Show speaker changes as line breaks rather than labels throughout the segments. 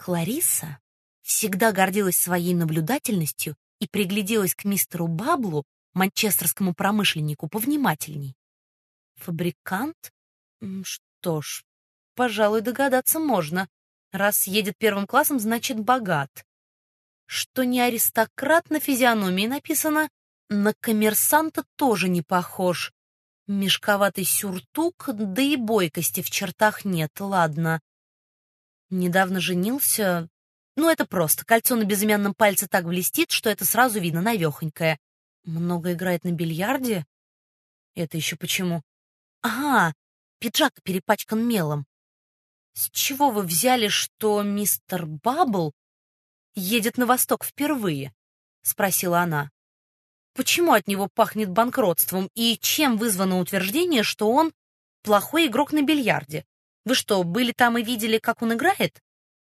Кларисса всегда гордилась своей наблюдательностью и пригляделась к мистеру Баблу, манчестерскому промышленнику, повнимательней. Фабрикант? Что ж, пожалуй, догадаться можно. Раз едет первым классом, значит, богат. Что не аристократ, на физиономии написано, на коммерсанта тоже не похож. Мешковатый сюртук, да и бойкости в чертах нет, ладно. Недавно женился. Ну, это просто. Кольцо на безымянном пальце так блестит, что это сразу видно, навехонькое. Много играет на бильярде? Это еще почему? Ага, пиджак перепачкан мелом. С чего вы взяли, что мистер Баббл едет на восток впервые? Спросила она. Почему от него пахнет банкротством и чем вызвано утверждение, что он плохой игрок на бильярде? Вы что, были там и видели, как он играет?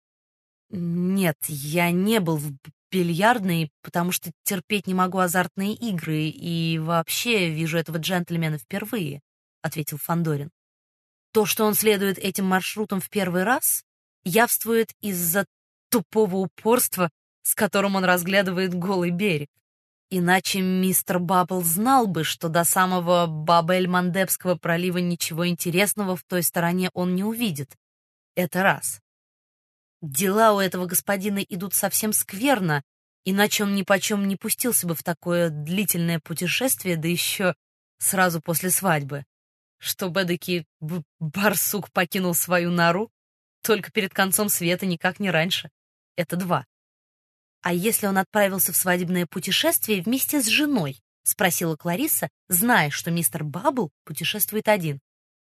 Нет, я не был в бильярдной, потому что терпеть не могу азартные игры и вообще вижу этого джентльмена впервые, ответил Фандорин. То, что он следует этим маршрутом в первый раз, явствует из-за тупого упорства, с которым он разглядывает голый берег. Иначе мистер Баббл знал бы, что до самого Баб-эль-Мандебского пролива ничего интересного в той стороне он не увидит. Это раз. Дела у этого господина идут совсем скверно, иначе он нипочем не пустился бы в такое длительное путешествие, да еще сразу после свадьбы. Чтобы эдакий барсук покинул свою нору только перед концом света, никак не раньше. Это два. «А если он отправился в свадебное путешествие вместе с женой?» — спросила Кларисса, зная, что мистер Баббл путешествует один.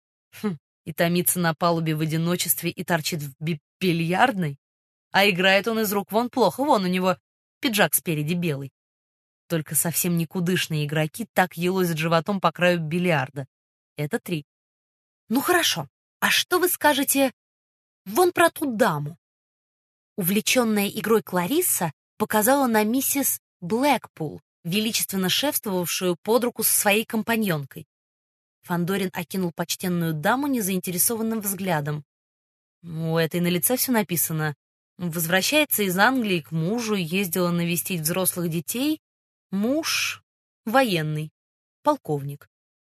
И томится на палубе в одиночестве и торчит в бильярдной? А играет он из рук вон плохо, вон у него пиджак спереди белый. Только совсем никудышные игроки так елозят животом по краю бильярда. Это три. Ну хорошо, а что вы скажете вон про ту даму? Увлеченная игрой Кларисса показала на миссис Блэкпул, величественно шефствовавшую под руку со своей компаньонкой. Фандорин окинул почтенную даму незаинтересованным взглядом. У этой на лице все написано. Возвращается из Англии к мужу, ездила навестить взрослых детей. Муж военный, полковник.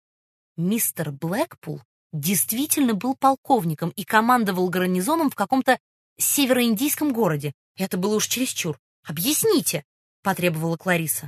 Мистер Блэкпул действительно был полковником и командовал гарнизоном в каком-то североиндийском городе. Это было уж чересчур. «Объясните», — потребовала Кларисса.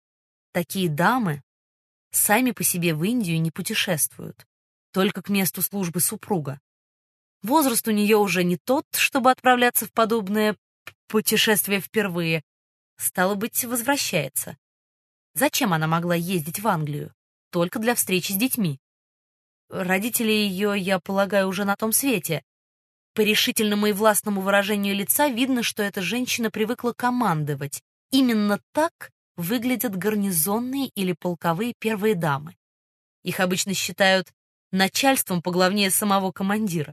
Такие дамы сами по себе в Индию не путешествуют, только к месту службы супруга. Возраст у нее уже не тот, чтобы отправляться в подобное путешествие впервые. Стало быть, возвращается. Зачем она могла ездить в Англию? Только для встречи с детьми. Родители ее, я полагаю, уже на том свете. По решительному и властному выражению лица видно, что эта женщина привыкла командовать. Именно так выглядят гарнизонные или полковые первые дамы. Их обычно считают начальством поглавнее самого командира.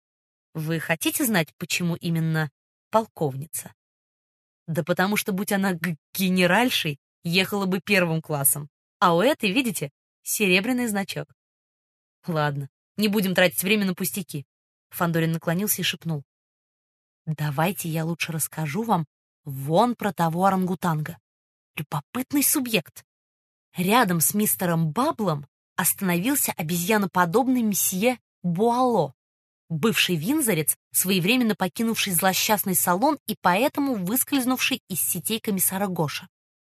Вы хотите знать, почему именно полковница? Да потому что, будь она генеральшей, ехала бы первым классом. А у этой, видите, серебряный значок. Ладно, не будем тратить время на пустяки. Фандорин наклонился и шепнул. Давайте я лучше расскажу вам вон про того орангутанга. Любопытный субъект. Рядом с мистером Бабблом остановился обезьяноподобный месье Буало, бывший виндзорец, своевременно покинувший злосчастный салон и поэтому выскользнувший из сетей комиссара Гоша.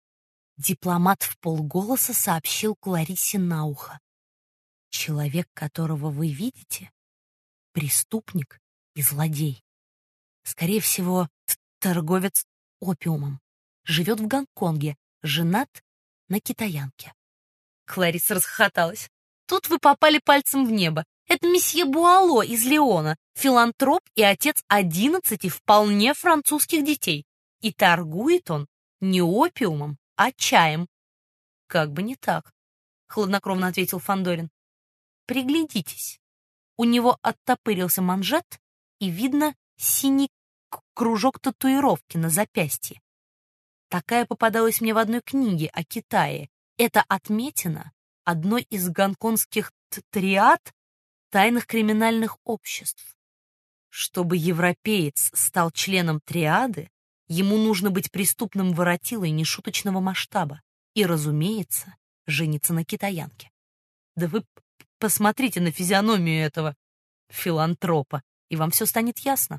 Дипломат вполголоса сообщил Клариссе на ухо. Человек, которого вы видите, преступник и злодей. Скорее всего, торговец опиумом. Живет в Гонконге, женат на китаянке. Кларисса расхохоталась. Тут вы попали пальцем в небо. Это месье Буало из Леона, филантроп и отец 11 вполне французских детей. И торгует он не опиумом, а чаем. Как бы не так, хладнокровно ответил Фандорин. Приглядитесь. У него оттопырился манжет, и видно синий кружок татуировки на запястье. Такая попадалась мне в одной книге о Китае. Это отметина одной из гонконгских триад тайных криминальных обществ. Чтобы европеец стал членом триады, ему нужно быть преступным воротилой нешуточного масштаба и, разумеется, жениться на китаянке. Да вы посмотрите на физиономию этого филантропа, и вам все станет ясно.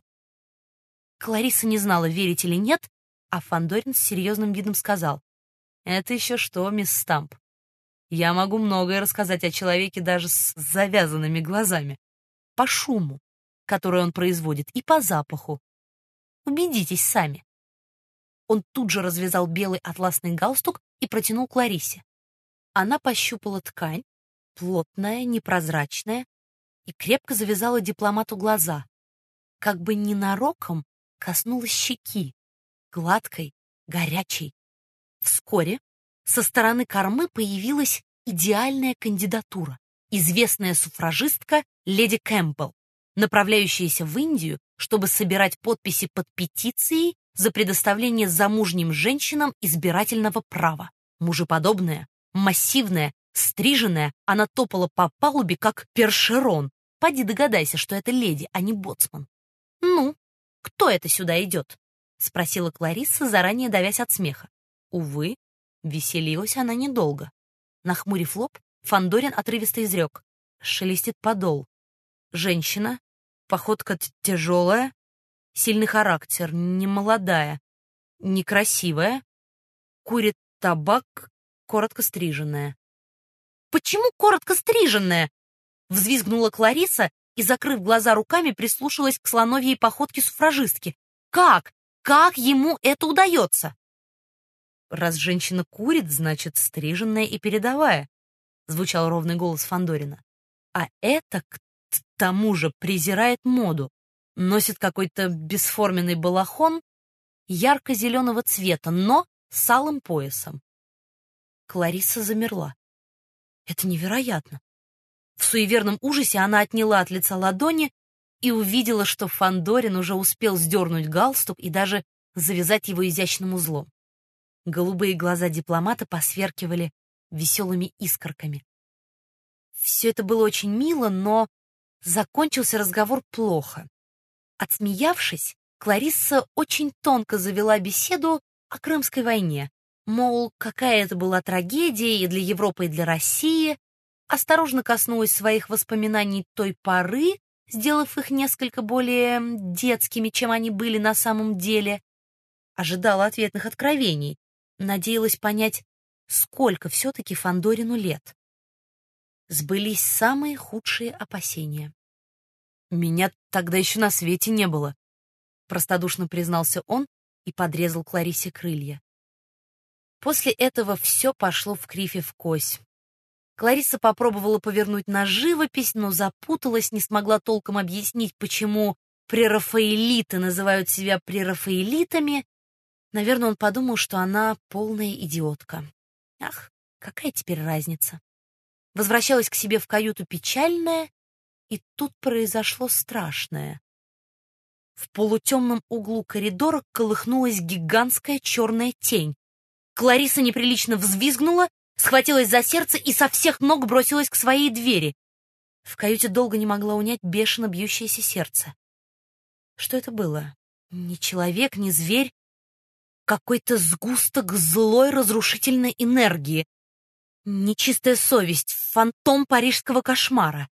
Клариса не знала, верить или нет, а Фандорин с серьезным видом сказал: «Это еще что, мисс Стамп? Я могу многое рассказать о человеке даже с завязанными глазами. По шуму, который он производит, и по запаху. Убедитесь сами». Он тут же развязал белый атласный галстук и протянул Кларисе. Она пощупала ткань, плотная, непрозрачная, и крепко завязала дипломату глаза. Как бы ненароком коснулась щеки, гладкой, горячей. Вскоре со стороны кормы появилась идеальная кандидатура, известная суфражистка леди Кэмпбелл, направляющаяся в Индию, чтобы собирать подписи под петицией за предоставление замужним женщинам избирательного права. Мужеподобная, массивная, стриженная, она топала по палубе, как першерон. Поди догадайся, что это леди, а не боцман. «Ну, кто это сюда идет?» — спросила Кларисса, заранее давясь от смеха. Увы, веселилась она недолго. Нахмурив лоб, Фандорин отрывисто изрек: шелестит подол. Женщина, походка тяжелая, сильный характер, немолодая, некрасивая, курит табак, коротко стриженная. «Почему коротко стриженная?» — взвизгнула Клариса и, закрыв глаза руками, прислушалась к слоновьей походке суфражистки. «Как? Как ему это удается?» «Раз женщина курит, значит, стриженная и передовая», — звучал ровный голос Фандорина. «А это, к тому же, презирает моду, носит какой-то бесформенный балахон ярко-зеленого цвета, но с алым поясом». Клариса замерла. Это невероятно. В суеверном ужасе она отняла от лица ладони и увидела, что Фандорин уже успел сдернуть галстук и даже завязать его изящным узлом. Голубые глаза дипломата посверкивали веселыми искорками. Все это было очень мило, но закончился разговор плохо. Отсмеявшись, Кларисса очень тонко завела беседу о Крымской войне. Мол, какая это была трагедия и для Европы, и для России. Осторожно коснулась своих воспоминаний той поры, сделав их несколько более детскими, чем они были на самом деле. Ожидала ответных откровений. Надеялась понять, сколько все-таки Фандорину лет. Сбылись самые худшие опасения. «Меня тогда еще на свете не было», — простодушно признался он и подрезал Кларисе крылья. После этого все пошло вкривь и вкось. Клариса попробовала повернуть на живопись, но запуталась, не смогла толком объяснить, почему прерафаэлиты называют себя прерафаэлитами. Наверное, он подумал, что она полная идиотка. Ах, какая теперь разница? Возвращалась к себе в каюту печальная, и тут произошло страшное. В полутемном углу коридора колыхнулась гигантская черная тень. Клариса неприлично взвизгнула, схватилась за сердце и со всех ног бросилась к своей двери. В каюте долго не могла унять бешено бьющееся сердце. Что это было? Ни человек, ни зверь. Какой-то сгусток злой разрушительной энергии. Нечистая совесть, фантом парижского кошмара.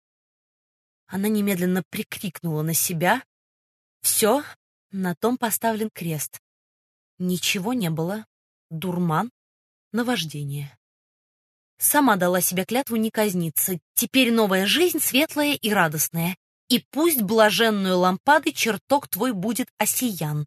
Она немедленно прикрикнула на себя. Все, на том поставлен крест. Ничего не было. Дурман, наваждение. Сама дала себе клятву не казниться. Теперь новая жизнь светлая и радостная. И пусть блаженную лампадой чертог твой будет осиян.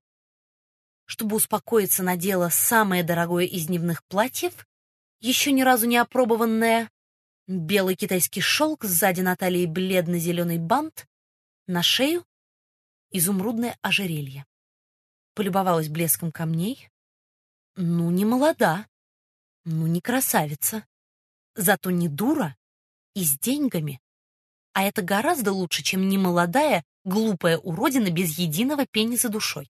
Чтобы успокоиться, надела самое дорогое из дневных платьев, еще ни разу не опробованное, белый китайский шелк, сзади на талии бледно-зеленый бант, на шею изумрудное ожерелье. Полюбовалась блеском камней. Ну, не молода, ну, не красавица, зато не дура и с деньгами. А это гораздо лучше, чем немолодая, глупая уродина без единого пенни за душой.